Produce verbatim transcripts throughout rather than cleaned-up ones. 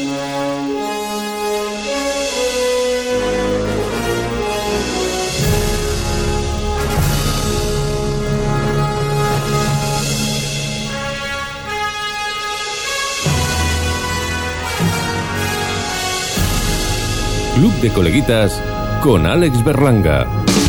Club de Coleguitas con Alex Berlanga.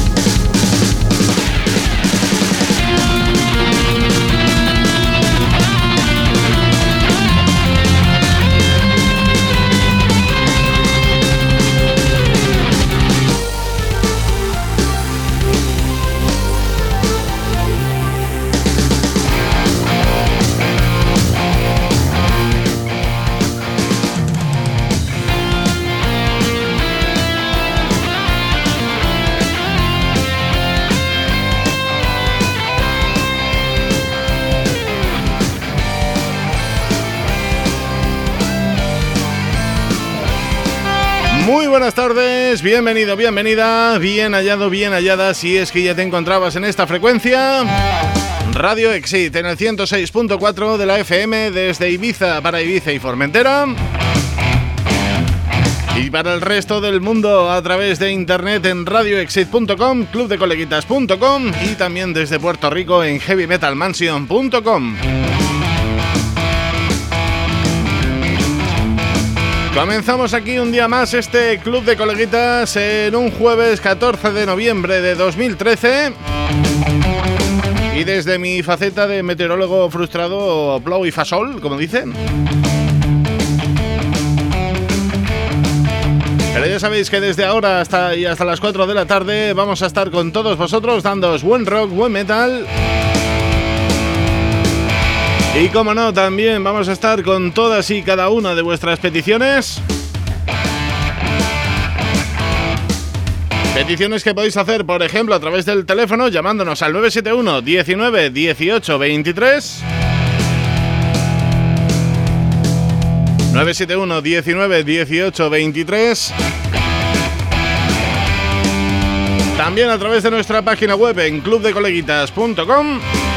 Muy buenas tardes, bienvenido, bienvenida, bien hallado, bien hallada, si es que ya te encontrabas en esta frecuencia. Radio Exit en el ciento seis punto cuatro de la F M desde Ibiza para Ibiza y Formentera. Y para el resto del mundo a través de internet en radio exit punto com, club de coleguitas punto com y también desde Puerto Rico en heavy metal mansion punto com. Comenzamos aquí un día más este Club de Coleguitas en un jueves catorce de noviembre de dos mil trece. Y desde mi faceta de meteorólogo frustrado, plou y fasol, como dicen. Pero ya sabéis que desde ahora hasta, y hasta las cuatro de la tarde vamos a estar con todos vosotros dándoos buen rock, buen metal. Y como no, también vamos a estar con todas y cada una de vuestras peticiones. Peticiones que podéis hacer, por ejemplo, a través del teléfono, llamándonos al nueve siete uno, diecinueve, dieciocho, veintitrés. nueve siete uno, diecinueve, dieciocho, veintitrés. También a través de nuestra página web en club de coleguitas punto com.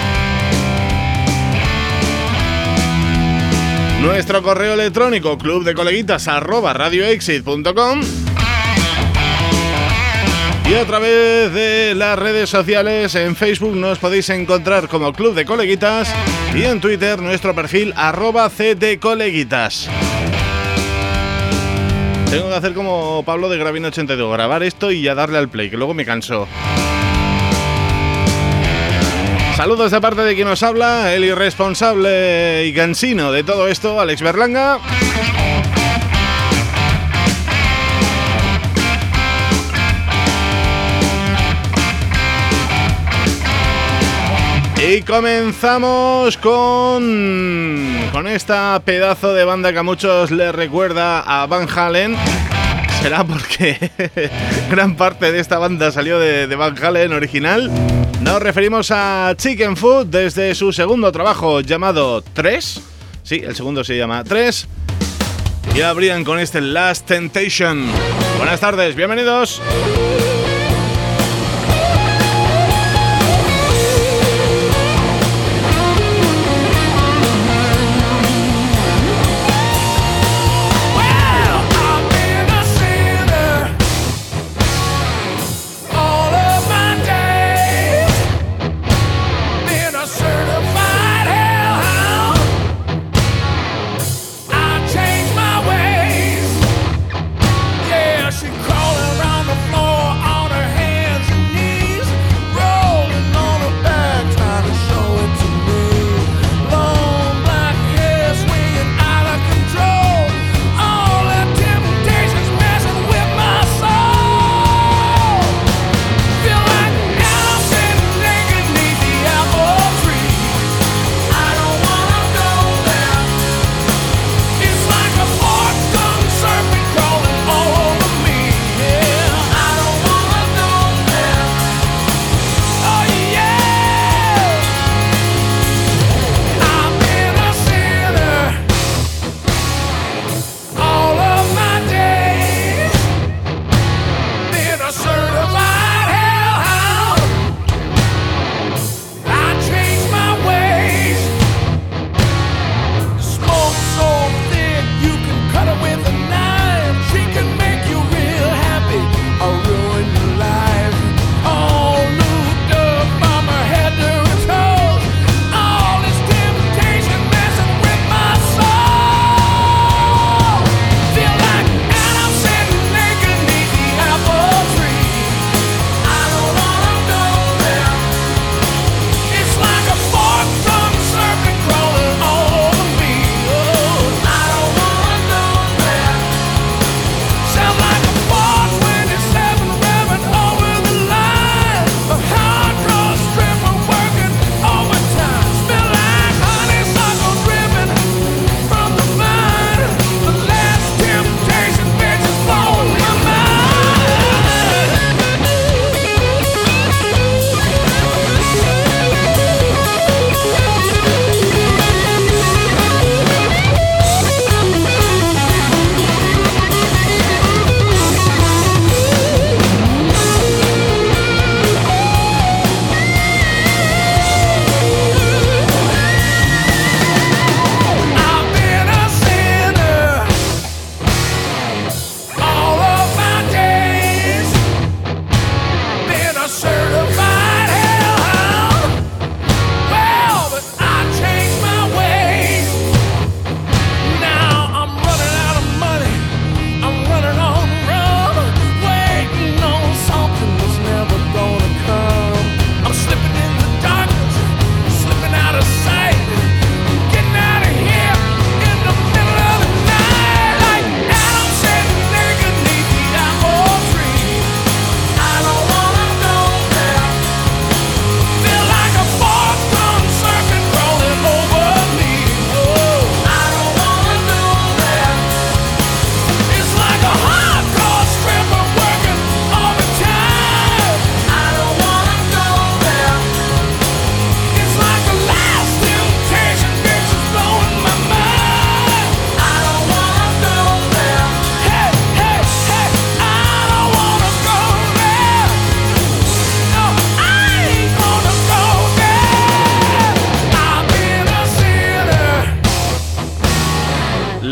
Nuestro correo electrónico clubdecoleguitas arroba radioexit punto com. Y a través de las redes sociales, en Facebook nos podéis encontrar como Club de Coleguitas y en Twitter nuestro perfil arroba ctcoleguitas. Tengo que hacer como Pablo de Gravina ochenta y dos, grabar esto y ya darle al play, que luego me canso. Saludos de parte de quien nos habla, el irresponsable y cansino de todo esto, Alex Berlanga. Y comenzamos con, con esta pedazo de banda que a muchos les recuerda a Van Halen. Será porque gran parte de esta banda salió de, de Van Halen original. Nos referimos a Chicken Foot desde su segundo trabajo llamado tres. Sí, el segundo se llama tres. Y abrían con este Last Temptation. Buenas tardes, bienvenidos. She crawling around the floor.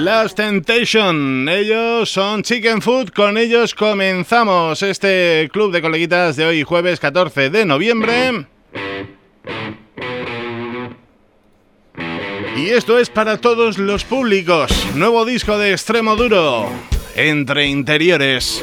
Last Temptation, ellos son Chicken Food, con ellos comenzamos este club de coleguitas de hoy jueves catorce de noviembre. Y esto es para todos los públicos, nuevo disco de Extremo Duro, Entre Interiores.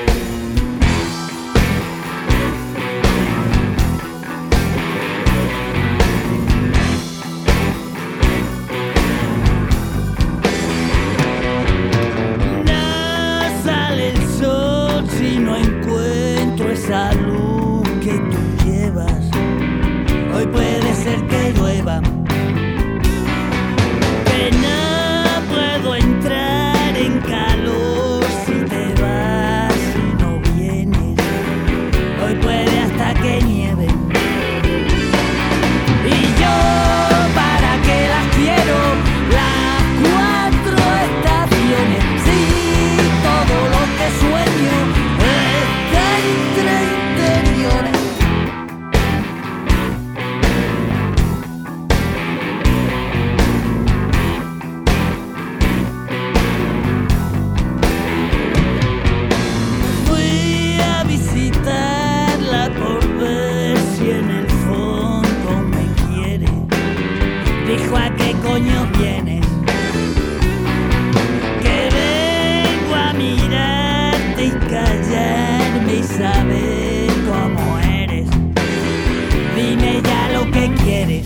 Esa luz que tú llevas, hoy puede ser que llueva, que no puedo entrar en calor si te vas y no vienes, hoy puede hasta que nieve, y yo para qué las quiero, las cuatro estaciones, sí, todo lo que sueño entre interiores. Fui a visitarla por ver si en el fondo me quiere. Dijo: ¿a qué coño vienes? Que vengo a mirarte y callarme y saber cómo eres. Dime ya lo que quieres.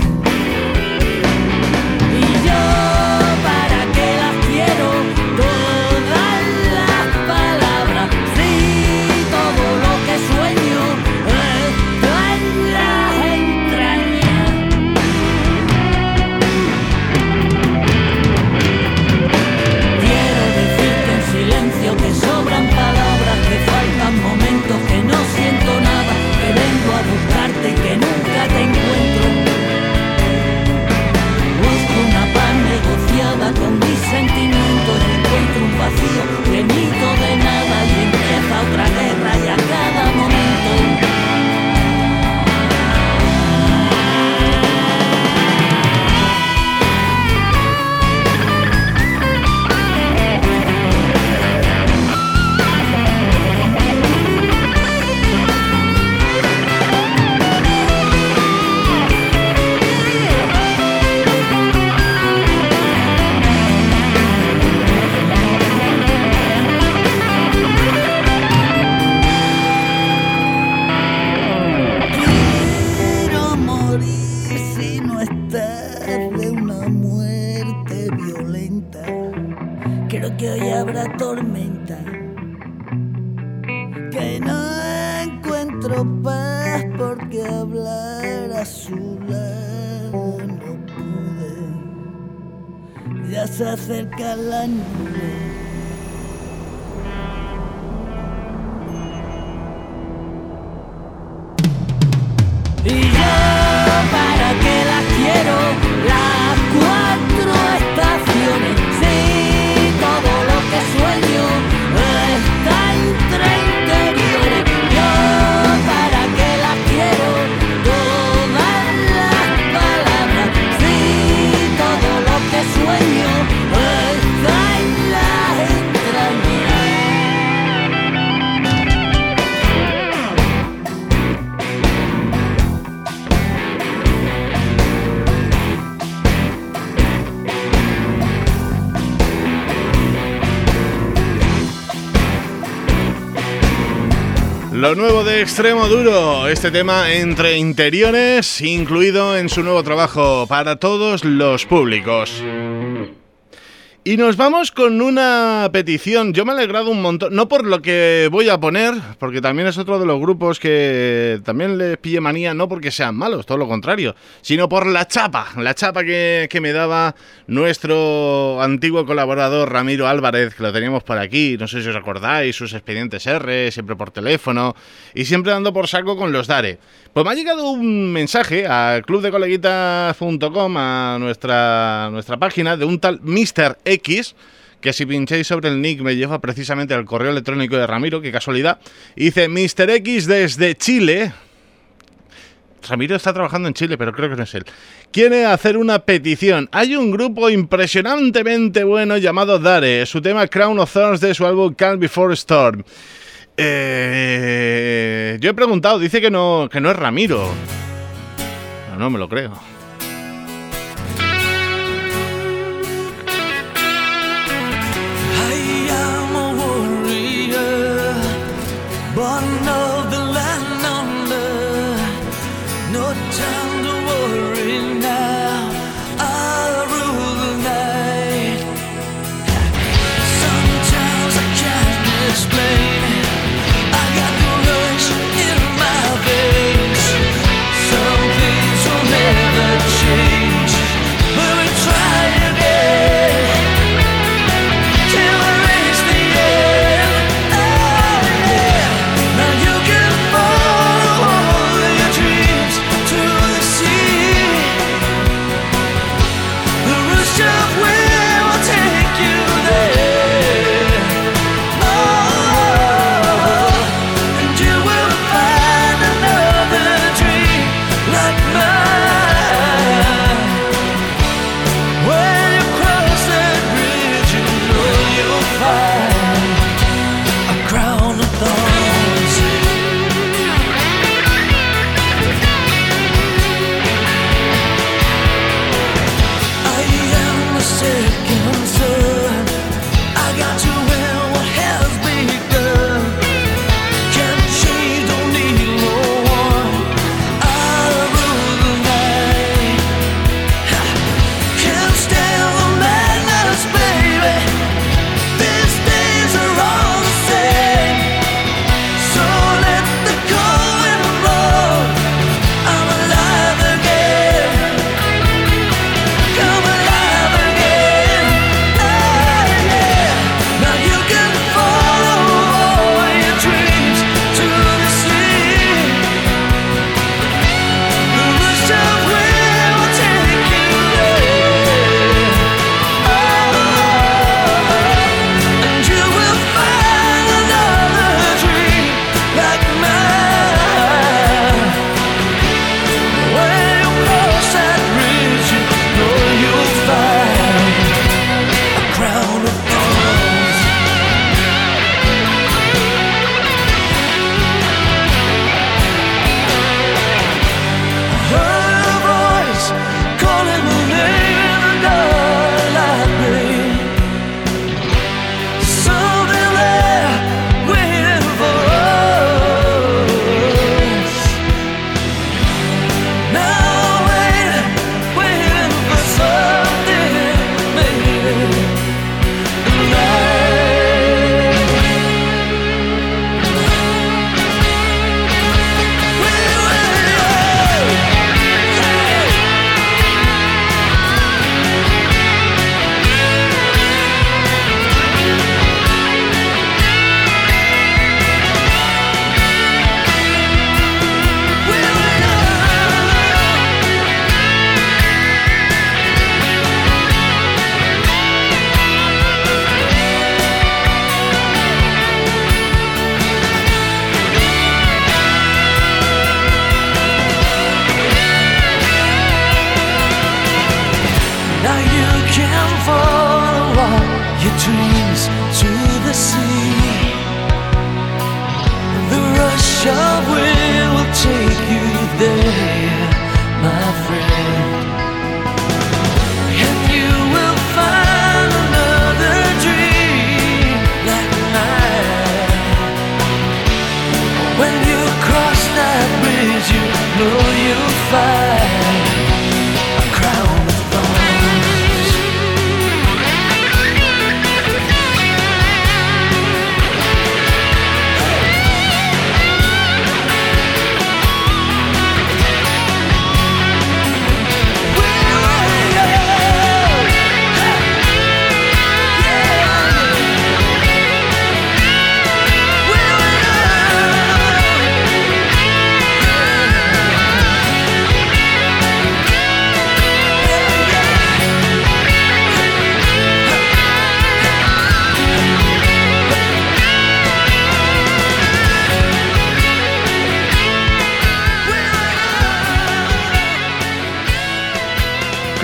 Y yo para qué las quiero, todas las palabras, sí, todo lo que sueño está en las entrañas. Quiero decirte en silencio que sobran palabras, que faltan momentos, que no siento nada, que vengo a buscarte y que nunca te encuentro. Busco una paz negociada con mis sentimientos y encuentro un vacío venido de nada y empieza otra guerra y a cada momento. Que hoy habrá tormenta, que no encuentro paz porque hablar a su lado no pude, ya se acerca la nube. Y yo para qué las quiero, las cuatro estaciones, sí, todo lo que sueño está entre interiores. Yo para qué las quiero, todas las palabras, sí, todo lo que sueño está en las entrañas. Lo nuevo de Extremo Duro, este tema Entre Interiores, incluido en su nuevo trabajo para todos los públicos. Y nos vamos con una petición. Yo me he alegrado un montón, no por lo que voy a poner, porque también es otro de los grupos que también les pille manía, no porque sean malos, todo lo contrario, sino por la chapa, la chapa que, que me daba nuestro antiguo colaborador Ramiro Álvarez, que lo teníamos por aquí, no sé si os acordáis, sus expedientes R, siempre por teléfono, y siempre dando por saco con los Dare. Pues me ha llegado un mensaje a club de coleguitas punto com, a nuestra, nuestra página, de un tal míster X, que si pincháis sobre el nick me lleva precisamente al correo electrónico de Ramiro, qué casualidad. Y dice: míster X desde Chile Ramiro está trabajando en Chile, pero creo que no es él. Quiere hacer una petición. Hay un grupo impresionantemente bueno llamado Dare. Su tema Crown of Thorns de su álbum Calm Before Storm. Eh, yo he preguntado, dice que no, que no es Ramiro. No, no me lo creo. I am a warrior, born of the land under. No time to worry now. I rule the night. Sometimes I can't explain it. I got the rush in my veins. Some things will never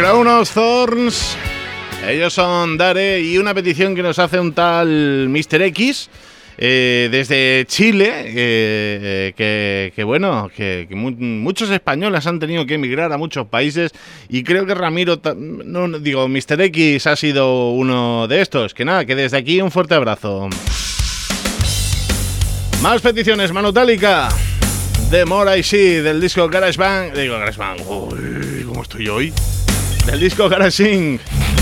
Crown of Thorns. Ellos son Dare y una petición que nos hace un tal míster X eh, desde Chile, eh, que, que bueno, que, que mu- muchos españoles han tenido que emigrar a muchos países y creo que Ramiro, no digo, míster X ha sido uno de estos. Que nada, que desde aquí un fuerte abrazo. Más peticiones, Manutálica. The More I See, del disco Garage Band. Digo, Garage Band, uy, ¿cómo estoy hoy? Del disco Garage.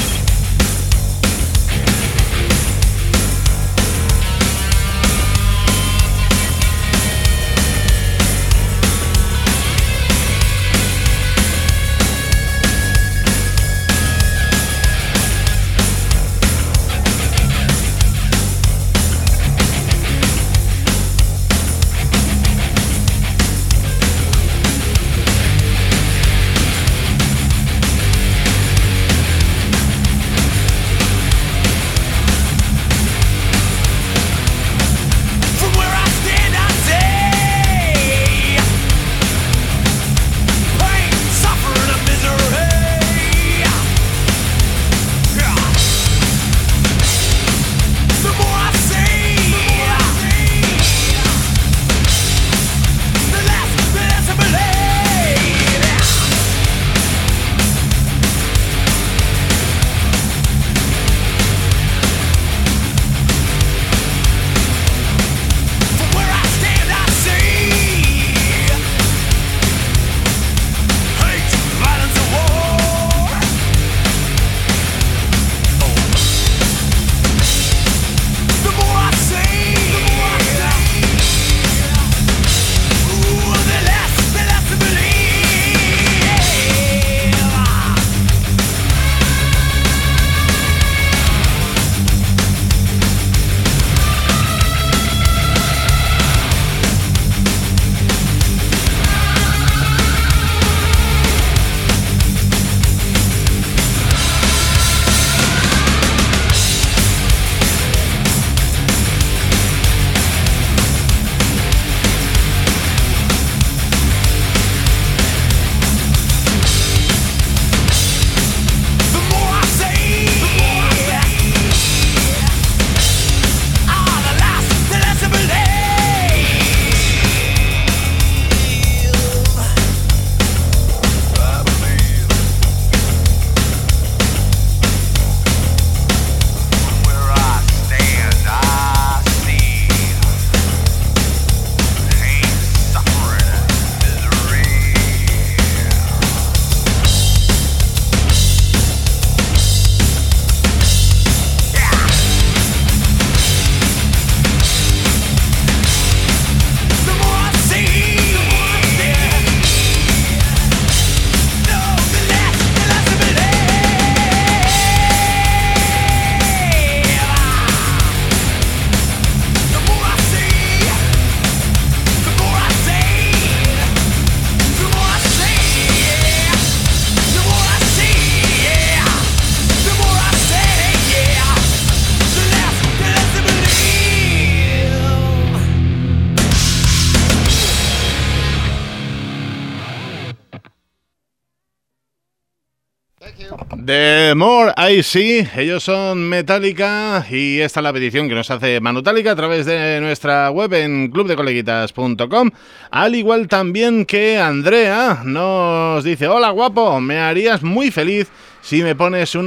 The More I See, ellos son Metallica y esta es la petición que nos hace Manutálica a través de nuestra web en club de coleguitas punto com, al igual también que Andrea nos dice: hola guapo, me harías muy feliz si me pones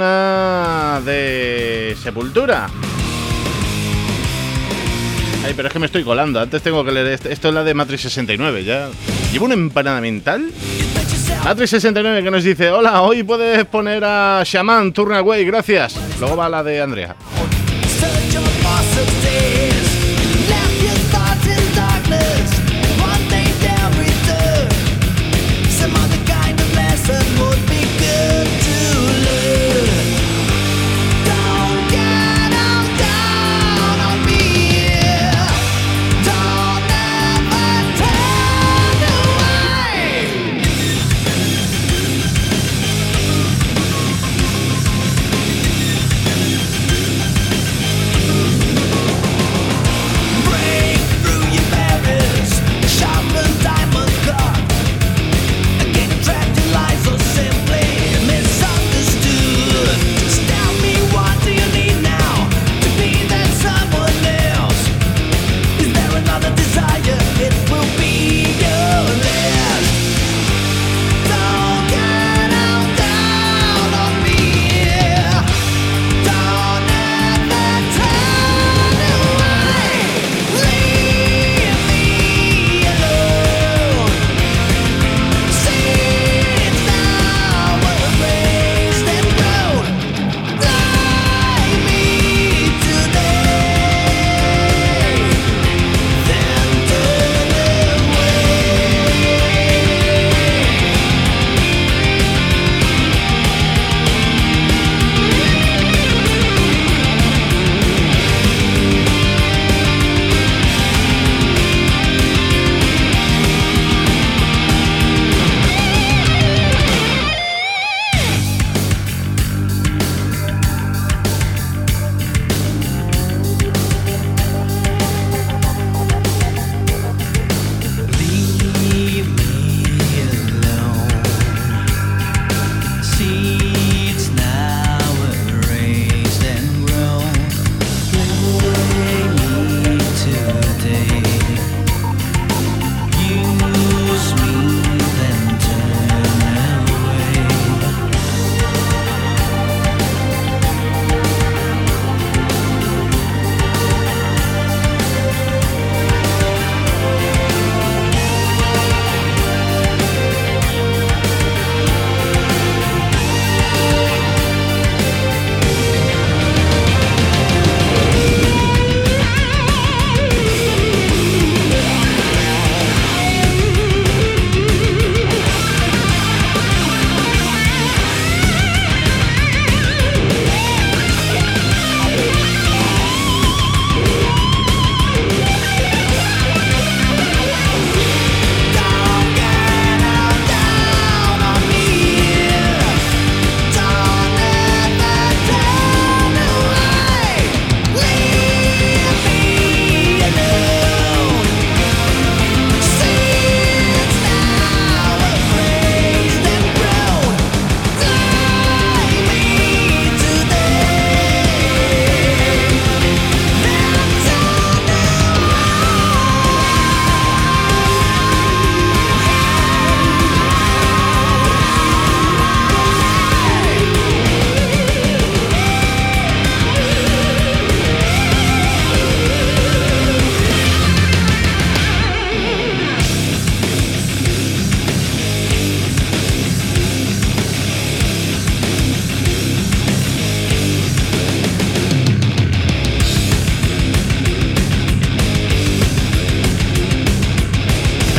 una de Sepultura. Ay, pero es que me estoy colando, antes tengo que leer esto, esto es la de Matrix sesenta y nueve, ya. ¿Llevo una empanada mental? Matrix sesenta y nueve que nos dice: hola, hoy puedes poner a Shaman, Turn Away, gracias. Luego va la de Andrea.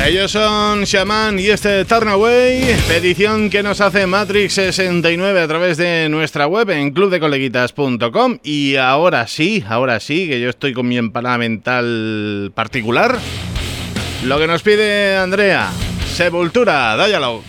Ellos son Shaman y este Turn Away, petición que nos hace Matrix sesenta y nueve a través de nuestra web en club de coleguitas punto com. Y ahora sí, ahora sí, que yo estoy con mi empanada mental particular. Lo que nos pide Andrea, Sepultura, Dialogue.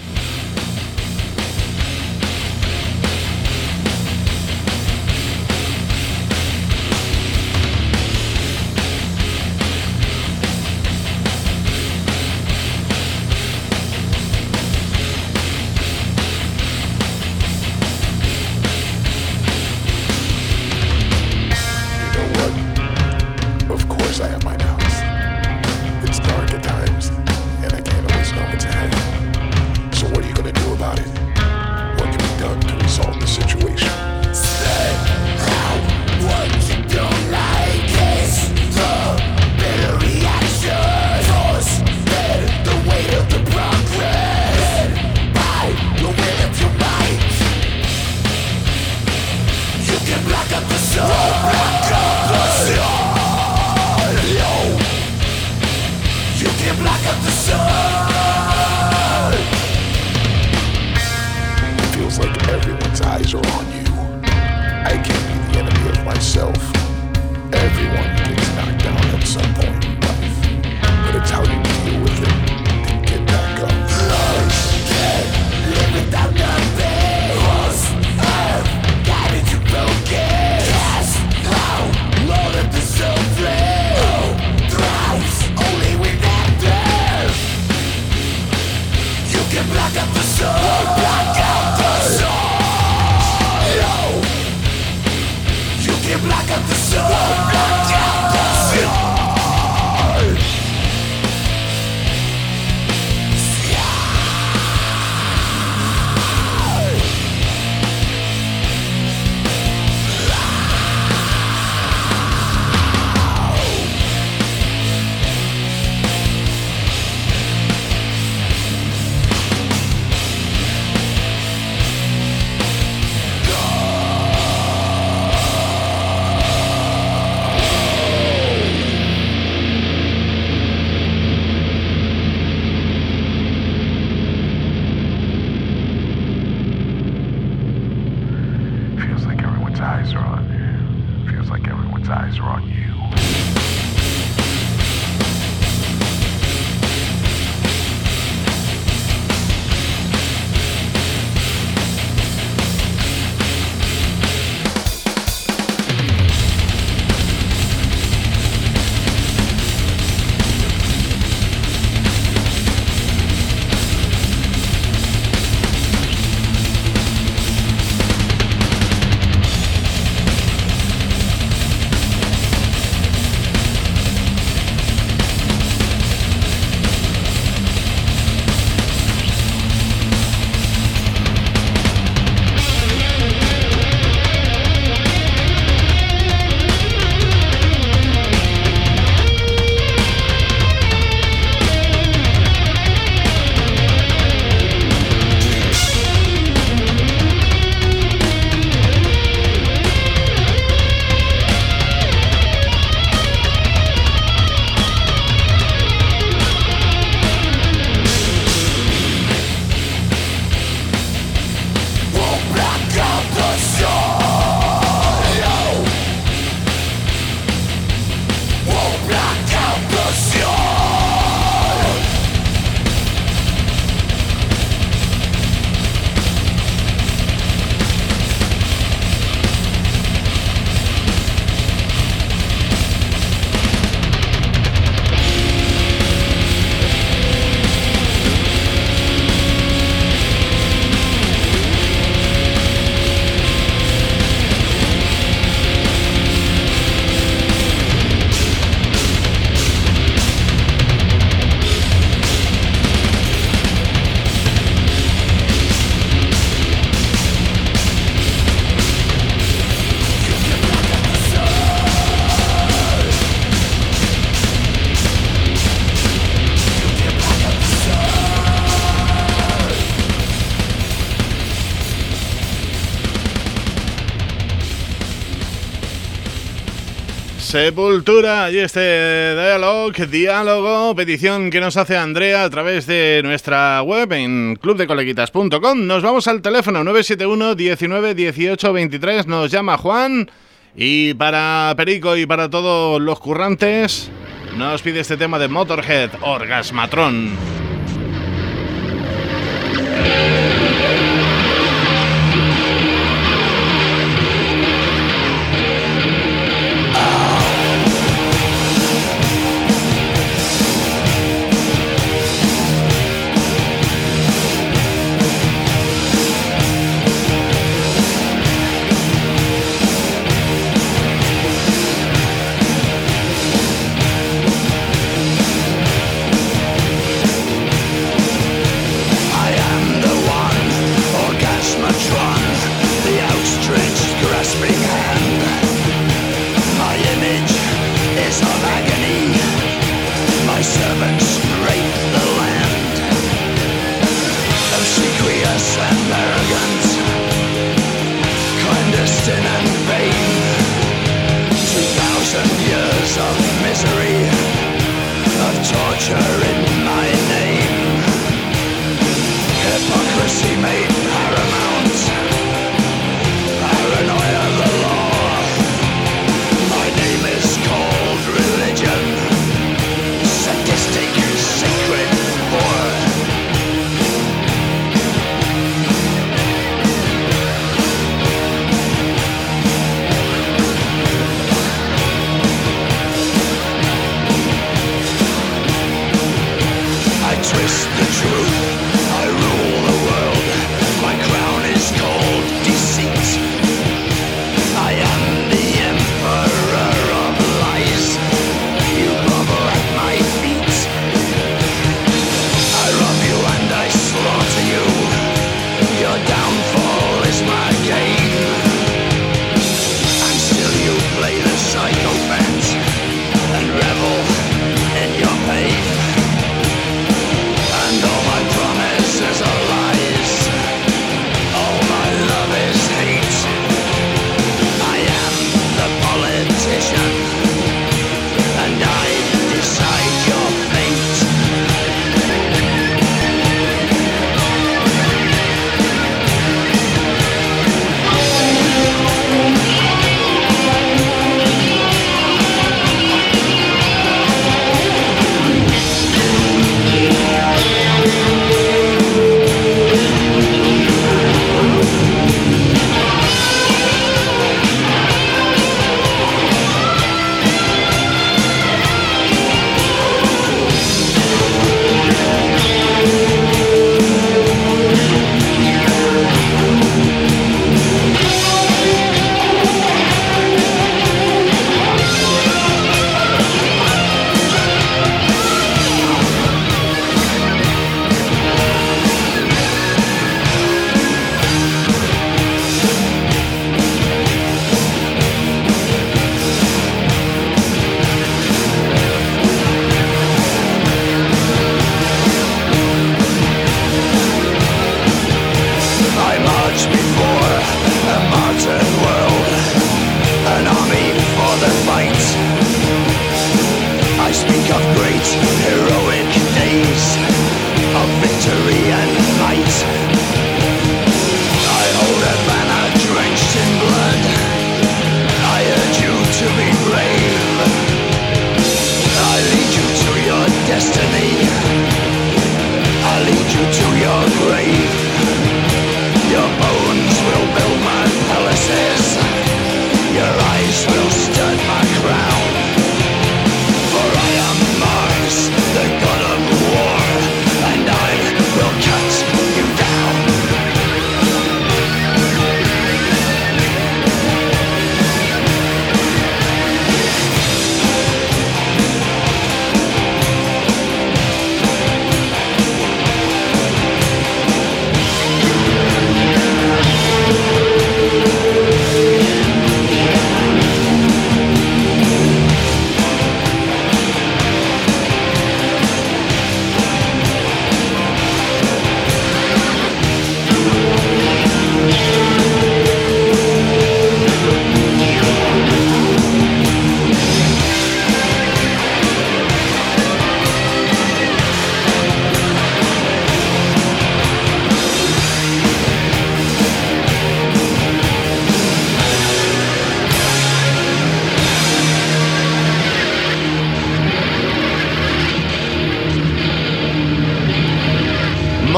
Sepultura y este diálogo, diálogo, petición que nos hace Andrea a través de nuestra web en club de coleguitas punto com. Nos vamos al teléfono nueve siete uno, diecinueve, dieciocho, veintitrés. Nos llama Juan y para Perico y para todos los currantes nos pide este tema de Motorhead, Orgasmatron.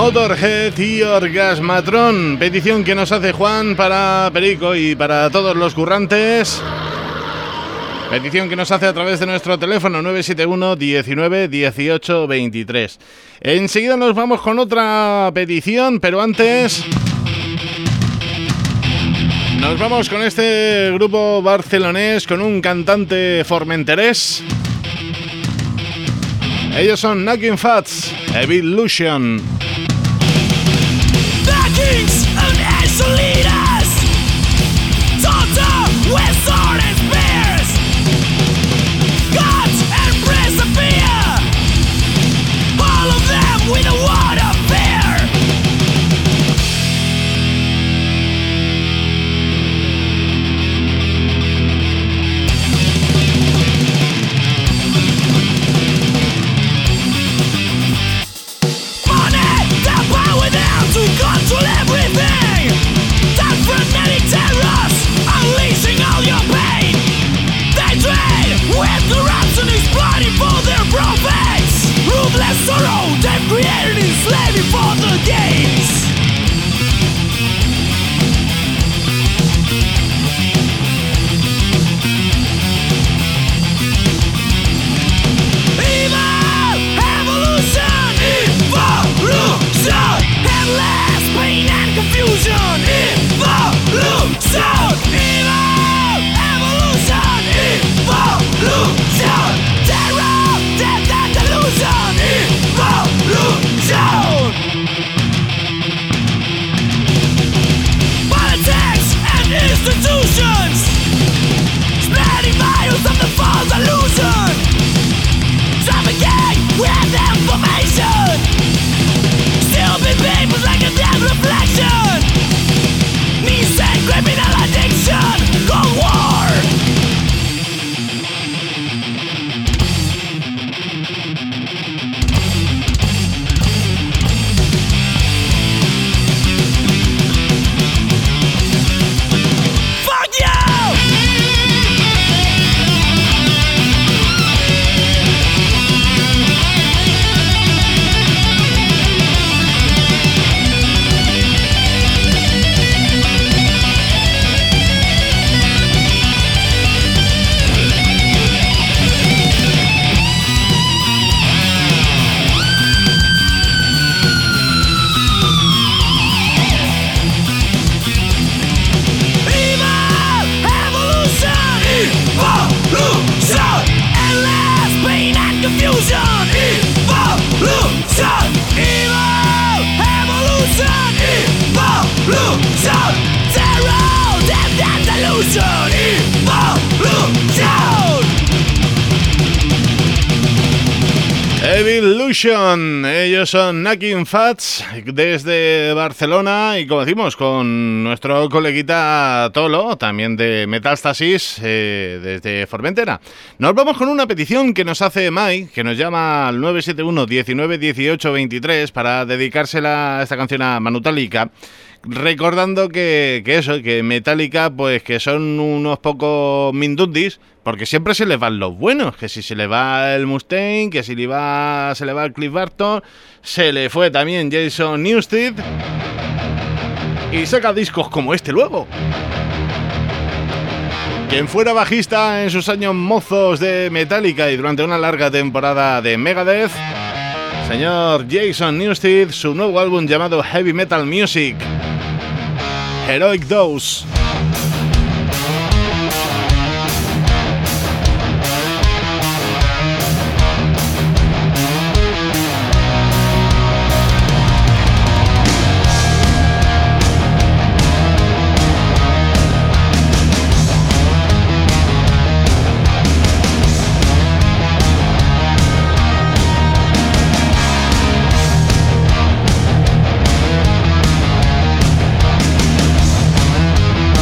Motorhead y Orgasmatron. Petición que nos hace Juan para Perico y para todos los currantes. Petición que nos hace a través de nuestro teléfono nueve siete uno, diecinueve, dieciocho, veintitrés. Enseguida nos vamos con otra petición, pero antes nos vamos con este grupo barcelonés con un cantante formenterés. Ellos son Knocking Fats, Evolution. Vikings and ancient leaders, Toto with sword and spears, gods and prince of fear, all of them with a word of fear. Money, the power down to control everything. That frenetic terrors, unleashing all your pain. They trade with corruption, exploiting for their profits. Ruthless sorrow, they've created enslaving for the gains. Evil, evolution, evolution, endless pain and confusion. Evolution, evil, evolution, evolution, terror, death and delusion. Evolution. Politics and institutions, spreading virus of the false illusion. Trafficking with information, still be papers like a dead reflection. Knees and criminal addiction, Cold War. Fuck you! Evil, evolution, evolution, endless pain and confusion. Evolution, evil, evolution, evolution, terror, death and delusion. Evolution. Evolution, ellos son Knocking Fats desde Barcelona y como decimos con nuestro coleguita Tolo, también de Metástasis, eh, desde Formentera. Nos vamos con una petición que nos hace Mai, que nos llama al nueve siete uno, diecinueve, dieciocho, veintitrés para dedicársela a esta canción a Metallica. Recordando que, que eso, que Metallica, pues que son unos pocos mindundis, porque siempre se les van los buenos, que si se le va el Mustaine, que si le va, se le va el Cliff Burton, se le fue también Jason Newsted, y saca discos como este luego. Quien fuera bajista en sus años mozos de Metallica y durante una larga temporada de Megadeth, señor Jason Newsted, su nuevo álbum llamado Heavy Metal Music, Heroic Dose. Evolution.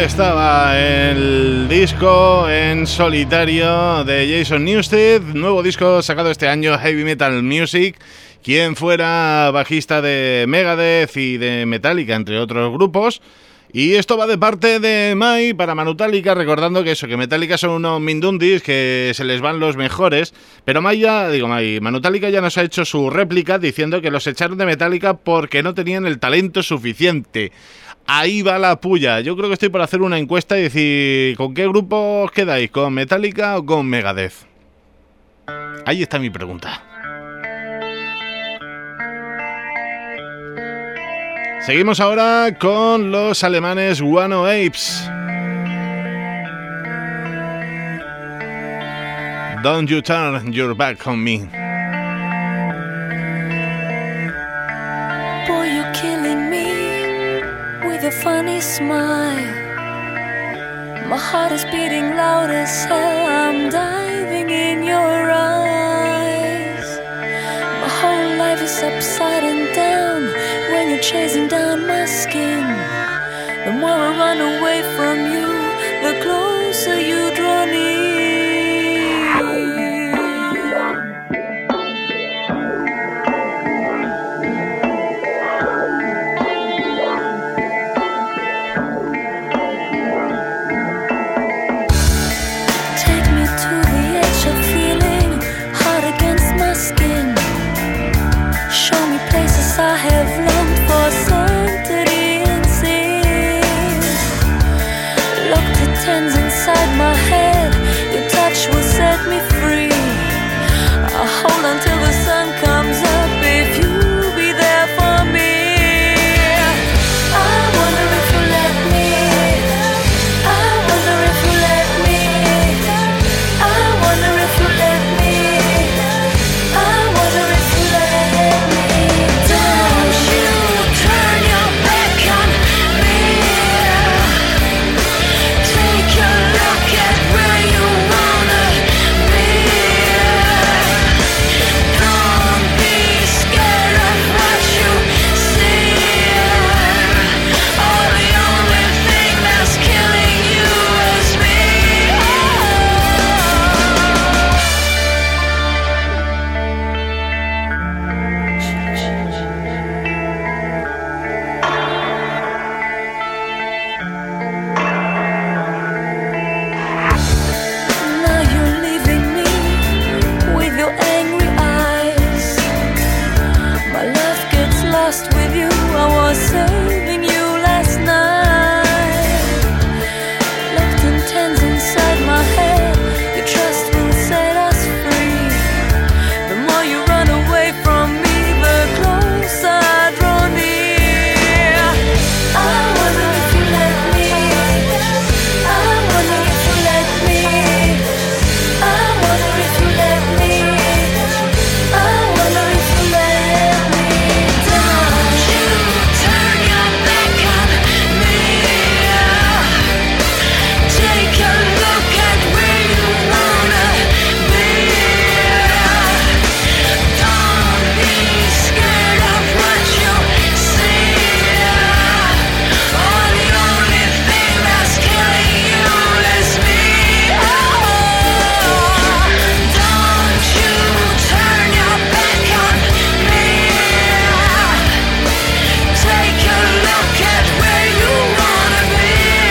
estaba el disco en solitario de Jason Newsted, nuevo disco sacado este año, Heavy Metal Music, quien fuera bajista de Megadeth y de Metallica, entre otros grupos. Y esto va de parte de Mai para Manutálica, recordando que eso, que Metallica son unos mindundis, que se les van los mejores, pero Mai ya, digo Mai, Manutálica ya nos ha hecho su réplica diciendo que los echaron de Metallica porque no tenían el talento suficiente. Ahí va la puya. Yo creo que estoy por hacer una encuesta y decir, ¿con qué grupo os quedáis? ¿Con Metallica o con Megadeth? Ahí está mi pregunta. Seguimos ahora con los alemanes Guano Apes. Don't you turn your back on me. Boy, you're killing me with a funny smile. My heart is beating loud as hell. I'm diving in your eyes. My whole life is upside and down when you're chasing down my skin. The more I run away from you, the closer you draw near. Take me to the edge of feeling hot against my skin. Show me places I have longed for sanctity and sin. Lock the tens inside my head. Your touch will set me free. I'll hold on till the sun comes up if you be there for me. I wonder if you let me. I wonder if you let me. I wonder if you let me. I wonder if you let me. Don't you turn your back on me. Take a look at where you wanna be. Don't be scared of what you see. Oh, the only thing that's killing you is me. Now you're leaving me with your angry eyes. My love gets lost with you. I was saving you last night. Locked in tens inside my head. Your trust will set us free. The more you run away from me, the closer I draw near. I wonder if you let me. I wonder if you let me. I wonder if you let me. I wonder if you let me. Don't you turn your back on me. Take a look at where you wanna be. Don't be scared of what you see. Oh, the only thing that's killing you is me. Oh, don't you turn your back on me. Take a look at where you wanna be.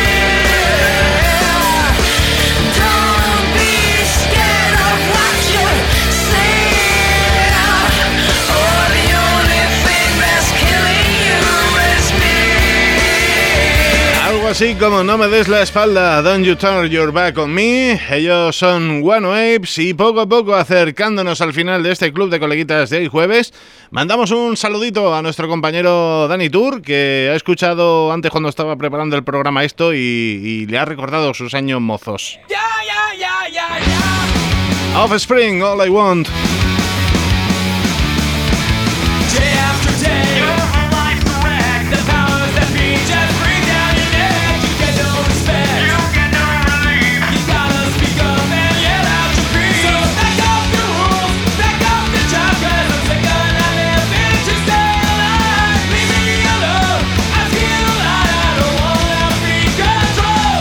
Don't be scared of what you see. Oh, the only thing that's killing you is me. Algo así como no me des la espalda, don't you turn your back on me. Ellos son Guano Apes y poco a poco acercándonos al final de este club de coleguitas de hoy jueves, mandamos un saludito a nuestro compañero Dani Tour, que ha escuchado antes cuando estaba preparando el programa esto y, y le ha recordado sus años mozos. Yeah, yeah, yeah, yeah, yeah. Offspring, All I Want. Day after day, your life's a wreck. The powers that be just breathe down your neck. You get no respect. You get no relief. You gotta speak up and yell out your creed. So back up the rules, back up the job, 'cause I'm sick of not living to stay alive. Leave me alone, I feel alive. I don't wanna be controlled.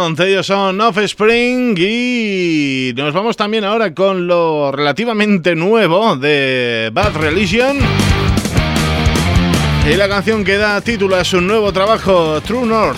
Month, ellos son Offspring y nos vamos también ahora con lo relativamente nuevo de Bad Religion y la canción que da título a su nuevo trabajo, True North.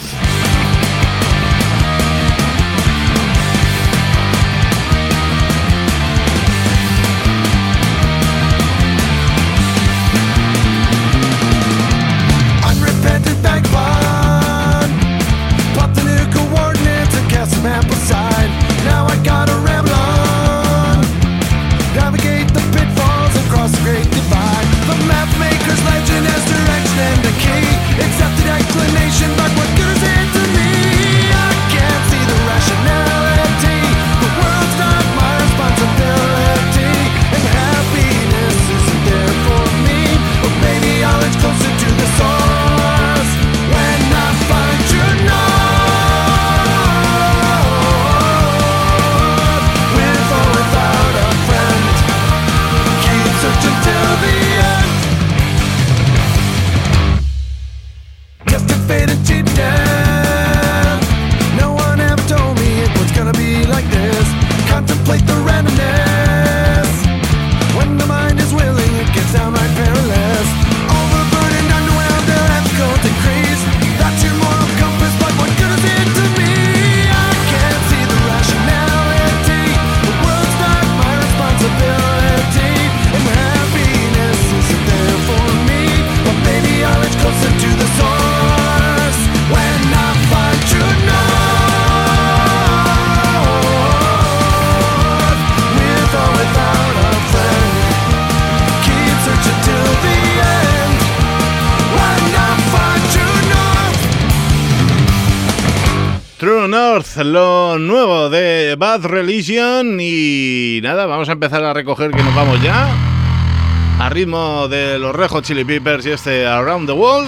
True North, lo nuevo de Bad Religion. Y nada, vamos a empezar a recoger que nos vamos ya a ritmo de los Red Hot Chili Peppers y este Around the World.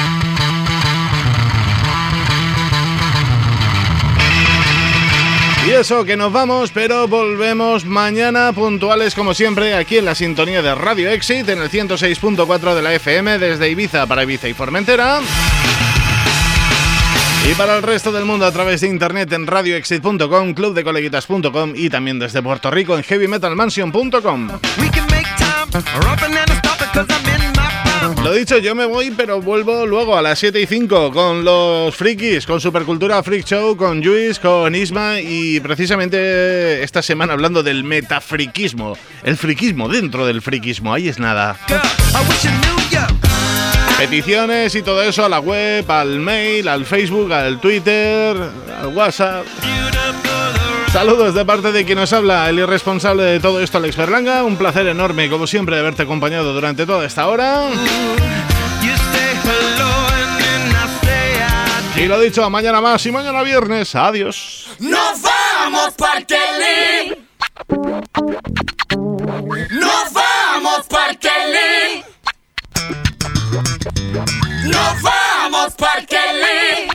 Y eso, que nos vamos, pero volvemos mañana puntuales como siempre aquí en la sintonía de Radio Exit en el ciento seis punto cuatro de la F M desde Ibiza para Ibiza y Formentera. Y para el resto del mundo a través de internet en radio exit punto com, club de coleguitas punto com y también desde Puerto Rico en heavy metal mansion punto com. Lo dicho, yo me voy, pero vuelvo luego a las siete y cinco con los frikis, con Supercultura Freak Show, con Luis, con Isma y precisamente esta semana hablando del metafriquismo, el friquismo dentro del friquismo, ahí es nada. Peticiones y todo eso a la web, al mail, al Facebook, al Twitter, al WhatsApp. Saludos de parte de quien nos habla, el irresponsable de todo esto, Alex Berlanga. Un placer enorme, como siempre, de haberte acompañado durante toda esta hora. Y lo dicho, mañana más y mañana viernes. Adiós. Nos vamos, Parkelly. Nos vamos, Parkelly. Nos vamos, Parkelly.